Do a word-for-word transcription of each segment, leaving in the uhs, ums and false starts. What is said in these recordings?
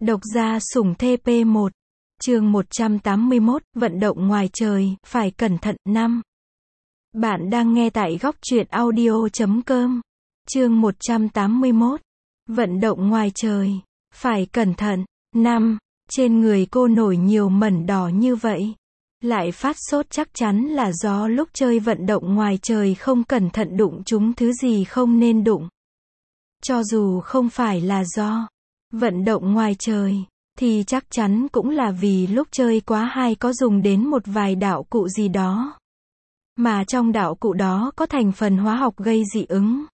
Độc gia sủng thê pê một. Chương một trăm tám mươi mốt, vận động ngoài trời, phải cẩn thận. năm. Bạn đang nghe tại góc truyện audio chấm com. Chương một trăm tám mươi mốt. Vận động ngoài trời, phải cẩn thận. năm. Trên người cô nổi nhiều mẩn đỏ như vậy. Lại phát sốt chắc chắn là do lúc chơi vận động ngoài trời không cẩn thận đụng trúng thứ gì không nên đụng. Cho dù không phải là do vận động ngoài trời, thì chắc chắn cũng là vì lúc chơi quá hay có dùng đến một vài đạo cụ gì đó. Mà trong đạo cụ đó có thành phần hóa học gây dị ứng.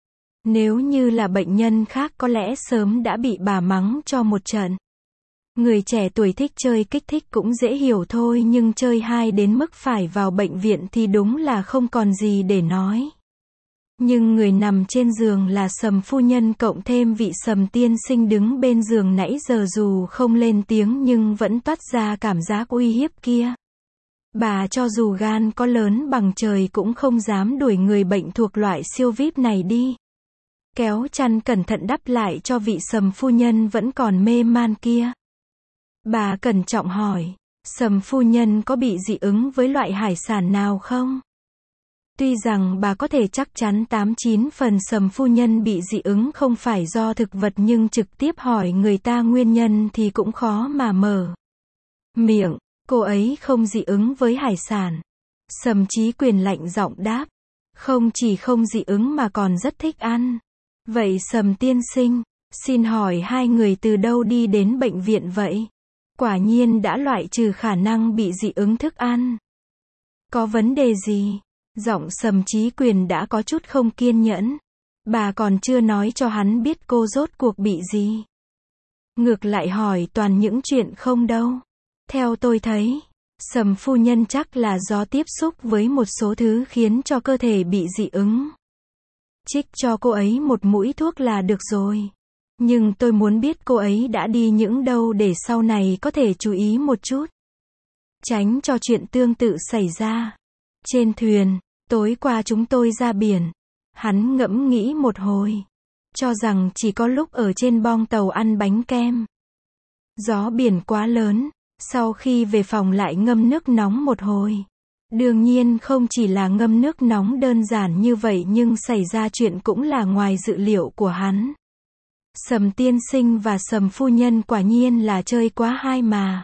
Nếu như là bệnh nhân khác có lẽ sớm đã bị bà mắng cho một trận. Người trẻ tuổi thích chơi kích thích cũng dễ hiểu thôi, nhưng chơi hay đến mức phải vào bệnh viện thì đúng là không còn gì để nói. Nhưng người nằm trên giường là Sầm phu nhân cộng thêm vị Sầm tiên sinh đứng bên giường nãy giờ dù không lên tiếng nhưng vẫn toát ra cảm giác uy hiếp kia. Bà cho dù gan có lớn bằng trời cũng không dám đuổi người bệnh thuộc loại siêu vi ai pi này đi. Kéo chăn cẩn thận đắp lại cho vị Sầm phu nhân vẫn còn mê man kia. Bà cẩn trọng hỏi, Sầm phu nhân có bị dị ứng với loại hải sản nào không? Tuy rằng bà có thể chắc chắn tám chín phần Sầm phu nhân bị dị ứng không phải do thực vật, nhưng trực tiếp hỏi người ta nguyên nhân thì cũng khó mà mở miệng. Cô ấy không dị ứng với hải sản. Sầm Chí Quyền lạnh giọng đáp, không chỉ không dị ứng mà còn rất thích ăn. Vậy Sầm tiên sinh, xin hỏi hai người từ đâu đi đến bệnh viện vậy? Quả nhiên đã loại trừ khả năng bị dị ứng thức ăn. Có vấn đề gì? Giọng Sầm Chí Quyền đã có chút không kiên nhẫn. Bà còn chưa nói cho hắn biết cô rốt cuộc bị gì. Ngược lại hỏi toàn những chuyện không đâu. Theo tôi thấy, Sầm phu nhân chắc là do tiếp xúc với một số thứ khiến cho cơ thể bị dị ứng. Trích cho cô ấy một mũi thuốc là được rồi. Nhưng tôi muốn biết cô ấy đã đi những đâu để sau này có thể chú ý một chút. Tránh cho chuyện tương tự xảy ra. Trên thuyền, tối qua chúng tôi ra biển. Hắn ngẫm nghĩ một hồi. Cho rằng chỉ có lúc ở trên bong tàu ăn bánh kem. Gió biển quá lớn. Sau khi về phòng lại ngâm nước nóng một hồi. Đương nhiên không chỉ là ngâm nước nóng đơn giản như vậy, nhưng xảy ra chuyện cũng là ngoài dự liệu của hắn. Sầm tiên sinh và Sầm phu nhân quả nhiên là chơi quá hay mà.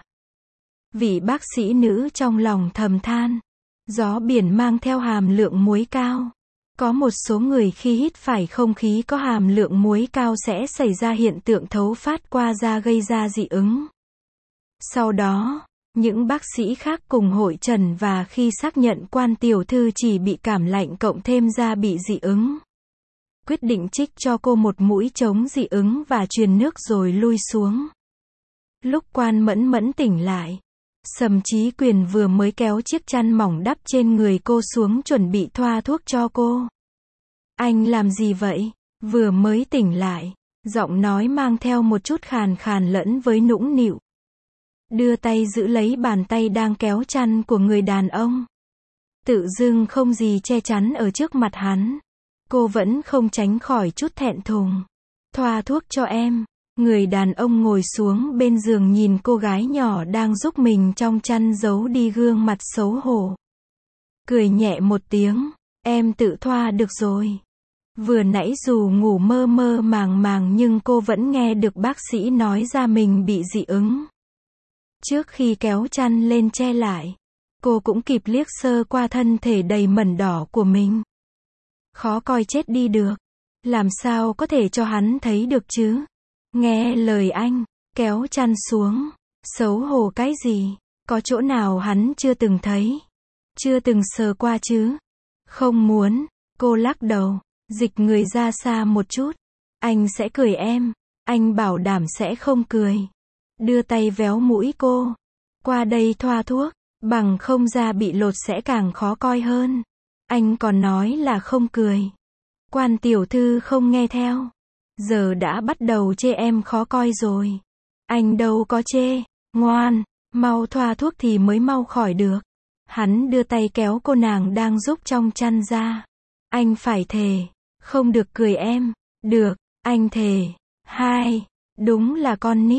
Vị bác sĩ nữ trong lòng thầm than. Gió biển mang theo hàm lượng muối cao. Có một số người khi hít phải không khí có hàm lượng muối cao sẽ xảy ra hiện tượng thấu phát qua da gây ra dị ứng. Sau đó, những bác sĩ khác cùng hội trần và khi xác nhận quan tiểu thư chỉ bị cảm lạnh cộng thêm da bị dị ứng. Quyết định trích cho cô một mũi chống dị ứng và truyền nước rồi lui xuống. Lúc quan mẫn mẫn tỉnh lại, Sầm Chí Quyền vừa mới kéo chiếc chăn mỏng đắp trên người cô xuống chuẩn bị thoa thuốc cho cô. Anh làm gì vậy? Vừa mới tỉnh lại, giọng nói mang theo một chút khàn khàn lẫn với nũng nịu. Đưa tay giữ lấy bàn tay đang kéo chăn của người đàn ông. Tự dưng không gì che chắn ở trước mặt hắn. Cô vẫn không tránh khỏi chút thẹn thùng. Thoa thuốc cho em. Người đàn ông ngồi xuống bên giường nhìn cô gái nhỏ đang giúp mình trong chăn giấu đi gương mặt xấu hổ. Cười nhẹ một tiếng. Em tự thoa được rồi. Vừa nãy dù ngủ mơ mơ màng màng nhưng cô vẫn nghe được bác sĩ nói ra mình bị dị ứng. Trước khi kéo chăn lên che lại, cô cũng kịp liếc sơ qua thân thể đầy mẩn đỏ của mình. Khó coi chết đi được. Làm sao có thể cho hắn thấy được chứ? Nghe lời anh, kéo chăn xuống. Xấu hổ cái gì? Có chỗ nào hắn chưa từng thấy? Chưa từng sờ qua chứ? Không muốn. Cô lắc đầu, dịch người ra xa một chút. Anh sẽ cười em. Anh bảo đảm sẽ không cười. Đưa tay véo mũi cô. Qua đây thoa thuốc. Bằng không da bị lột sẽ càng khó coi hơn. Anh còn nói là không cười. Quan tiểu thư không nghe theo. Giờ đã bắt đầu chê em khó coi rồi. Anh đâu có chê. Ngoan, mau thoa thuốc thì mới mau khỏi được. Hắn đưa tay kéo cô nàng đang giúp trong chăn ra. Anh phải thề. Không được cười em. Được, anh thề. Hai. Đúng là con nít.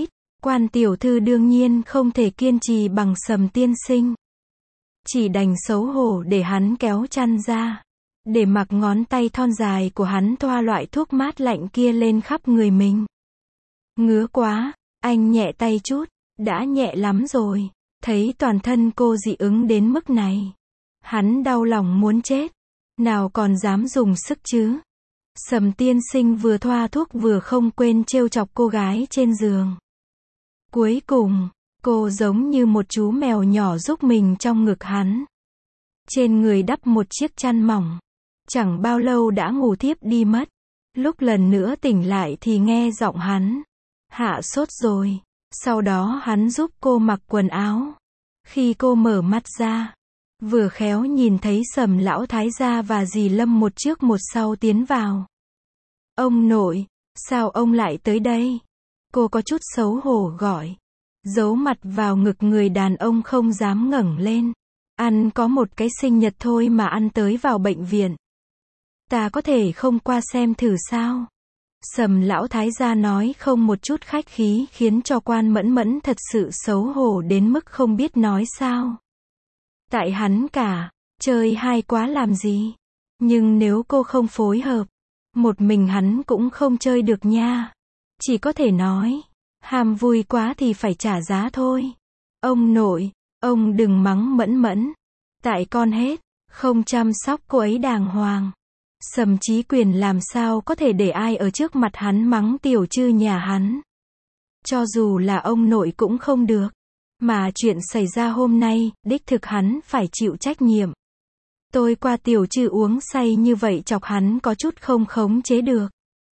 Quan tiểu thư đương nhiên không thể kiên trì bằng Sầm tiên sinh. Chỉ đành xấu hổ để hắn kéo chăn ra. Để mặc ngón tay thon dài của hắn thoa loại thuốc mát lạnh kia lên khắp người mình. Ngứa quá, anh nhẹ tay chút, đã nhẹ lắm rồi. Thấy toàn thân cô dị ứng đến mức này. Hắn đau lòng muốn chết. Nào còn dám dùng sức chứ. Sầm tiên sinh vừa thoa thuốc vừa không quên trêu chọc cô gái trên giường. Cuối cùng, cô giống như một chú mèo nhỏ giúp mình trong ngực hắn. Trên người đắp một chiếc chăn mỏng. Chẳng bao lâu đã ngủ thiếp đi mất. Lúc lần nữa tỉnh lại thì nghe giọng hắn. Hạ sốt rồi. Sau đó hắn giúp cô mặc quần áo. Khi cô mở mắt ra, vừa khéo nhìn thấy Sầm lão thái gia và dì Lâm một trước một sau tiến vào. Ông nội, sao ông lại tới đây? Cô có chút xấu hổ gọi. Giấu mặt vào ngực người đàn ông không dám ngẩng lên. Ăn có một cái sinh nhật thôi mà ăn tới vào bệnh viện. Ta có thể không qua xem thử sao? Sầm lão thái gia nói không một chút khách khí khiến cho Quan Mẫn Mẫn thật sự xấu hổ đến mức không biết nói sao. Tại hắn cả, chơi hay quá làm gì? Nhưng nếu cô không phối hợp, một mình hắn cũng không chơi được nha. Chỉ có thể nói, ham vui quá thì phải trả giá thôi. Ông nội, ông đừng mắng Mẫn Mẫn. Tại con hết, không chăm sóc cô ấy đàng hoàng. Sầm Chí Quyền làm sao có thể để ai ở trước mặt hắn mắng tiểu trư nhà hắn. Cho dù là ông nội cũng không được. Mà chuyện xảy ra hôm nay, đích thực hắn phải chịu trách nhiệm. Tôi qua tiểu trư uống say như vậy chọc hắn có chút không khống chế được.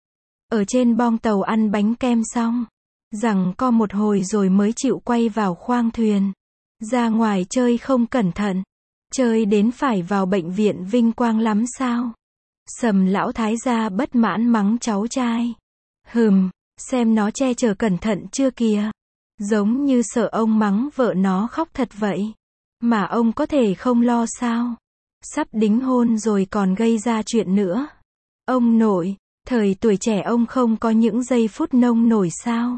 Ở trên bong tàu ăn bánh kem xong. Rằng co một hồi rồi mới chịu quay vào khoang thuyền. Ra ngoài chơi không cẩn thận. Chơi đến phải vào bệnh viện vinh quang lắm sao? Sầm lão thái gia bất mãn mắng cháu trai. Hừm, xem nó che chở cẩn thận chưa kìa. Giống như sợ ông mắng vợ nó khóc thật vậy. Mà ông có thể không lo sao? Sắp đính hôn rồi còn gây ra chuyện nữa. Ông nội, thời tuổi trẻ ông không có những giây phút nông nổi sao?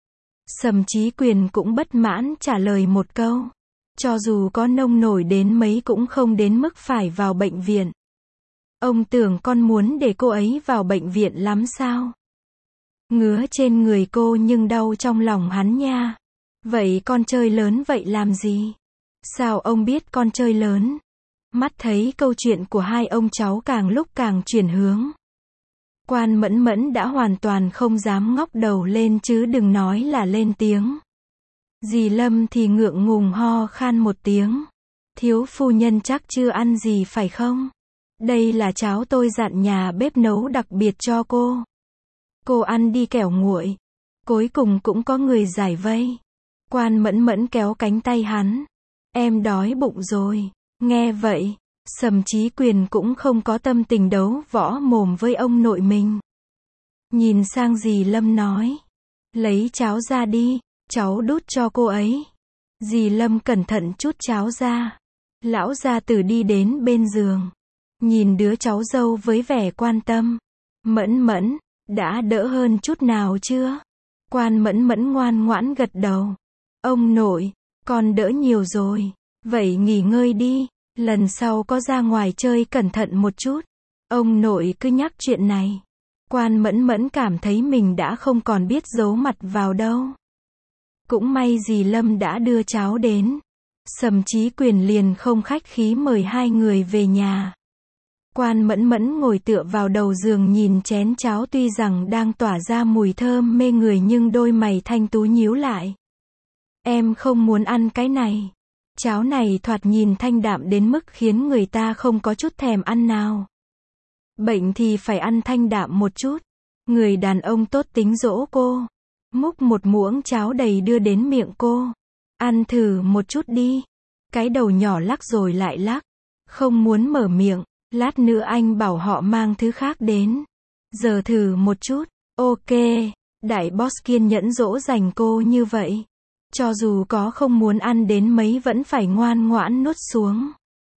Sầm Chí Quyền cũng bất mãn trả lời một câu. Cho dù có nông nổi đến mấy cũng không đến mức phải vào bệnh viện. Ông tưởng con muốn để cô ấy vào bệnh viện lắm sao? Ngứa trên người cô nhưng đau trong lòng hắn nha. Vậy con chơi lớn vậy làm gì? Sao ông biết con chơi lớn? Mắt thấy câu chuyện của hai ông cháu càng lúc càng chuyển hướng. Quan Mẫn Mẫn đã hoàn toàn không dám ngóc đầu lên chứ đừng nói là lên tiếng. Dì Lâm thì ngượng ngùng ho khan một tiếng. Thiếu phu nhân chắc chưa ăn gì phải không? Đây là cháo tôi dặn nhà bếp nấu đặc biệt cho cô. Cô ăn đi kẻo nguội. Cuối cùng cũng có người giải vây. Quan Mẫn Mẫn kéo cánh tay hắn. Em đói bụng rồi. Nghe vậy, Sầm Chí Quyền cũng không có tâm tình đấu võ mồm với ông nội mình. Nhìn sang dì Lâm nói. Lấy cháo ra đi, cháu đút cho cô ấy. Dì Lâm cẩn thận chút cháo ra. Lão gia tử đi đến bên giường. Nhìn đứa cháu dâu với vẻ quan tâm. Mẫn Mẫn, đã đỡ hơn chút nào chưa? Quan Mẫn Mẫn ngoan ngoãn gật đầu. Ông nội, con đỡ nhiều rồi. Vậy nghỉ ngơi đi, lần sau có ra ngoài chơi cẩn thận một chút. Ông nội cứ nhắc chuyện này. Quan Mẫn Mẫn cảm thấy mình đã không còn biết giấu mặt vào đâu. Cũng may dì Lâm đã đưa cháo đến. Sầm Chí Quyền liền không khách khí mời hai người về nhà. Quan Mẫn Mẫn ngồi tựa vào đầu giường nhìn chén cháo tuy rằng đang tỏa ra mùi thơm mê người nhưng đôi mày thanh tú nhíu lại. Em không muốn ăn cái này. Cháo này thoạt nhìn thanh đạm đến mức khiến người ta không có chút thèm ăn nào. Bệnh thì phải ăn thanh đạm một chút. Người đàn ông tốt tính dỗ cô. Múc một muỗng cháo đầy đưa đến miệng cô. Ăn thử một chút đi. Cái đầu nhỏ lắc rồi lại lắc. Không muốn mở miệng. Lát nữa anh bảo họ mang thứ khác đến. Giờ thử một chút. Ok. Đại boss kiên nhẫn dỗ dành cô như vậy. Cho dù có không muốn ăn đến mấy vẫn phải ngoan ngoãn nuốt xuống.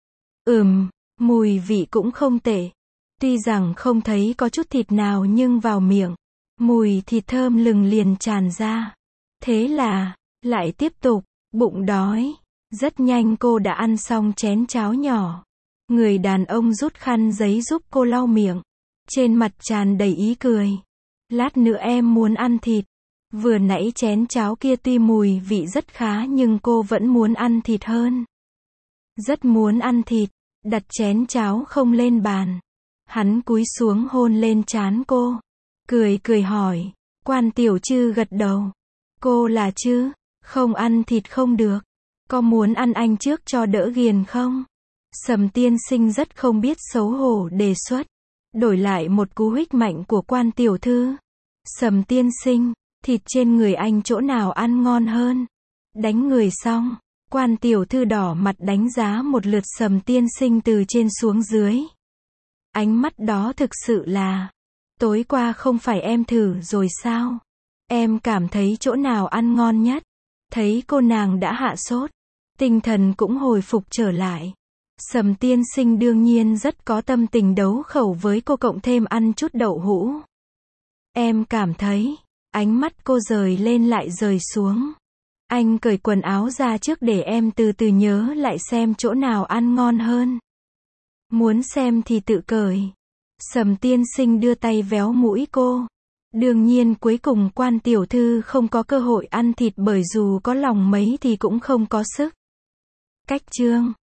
Ừm, mùi vị cũng không tệ. Tuy rằng không thấy có chút thịt nào nhưng vào miệng. Mùi thịt thơm lừng liền tràn ra. Thế là, lại tiếp tục, bụng đói. Rất nhanh cô đã ăn xong chén cháo nhỏ. Người đàn ông rút khăn giấy giúp cô lau miệng. Trên mặt tràn đầy ý cười. Lát nữa em muốn ăn thịt. Vừa nãy chén cháo kia tuy mùi vị rất khá nhưng cô vẫn muốn ăn thịt hơn. Rất muốn ăn thịt. Đặt chén cháo không lên bàn. Hắn cúi xuống hôn lên trán cô. Cười cười hỏi. Quan Tiểu Trư gật đầu. Cô là Trư, không ăn thịt không được. Có muốn ăn anh trước cho đỡ ghiền không? Sầm tiên sinh rất không biết xấu hổ đề xuất. Đổi lại một cú huých mạnh của Quan tiểu thư. Sầm tiên sinh, thịt trên người anh chỗ nào ăn ngon hơn? Đánh người xong, Quan tiểu thư đỏ mặt đánh giá một lượt Sầm tiên sinh từ trên xuống dưới. Ánh mắt đó thực sự là, tối qua không phải em thử rồi sao? Em cảm thấy chỗ nào ăn ngon nhất? Thấy cô nàng đã hạ sốt, tinh thần cũng hồi phục trở lại. Sầm tiên sinh đương nhiên rất có tâm tình đấu khẩu với cô, cộng thêm ăn chút đậu hũ. Em cảm thấy, ánh mắt cô rời lên lại rời xuống. Anh cởi quần áo ra trước để em từ từ nhớ lại xem chỗ nào ăn ngon hơn. Muốn xem thì tự cởi. Sầm tiên sinh đưa tay véo mũi cô. Đương nhiên cuối cùng Quan tiểu thư không có cơ hội ăn thịt, bởi dù có lòng mấy thì cũng không có sức. Cách chương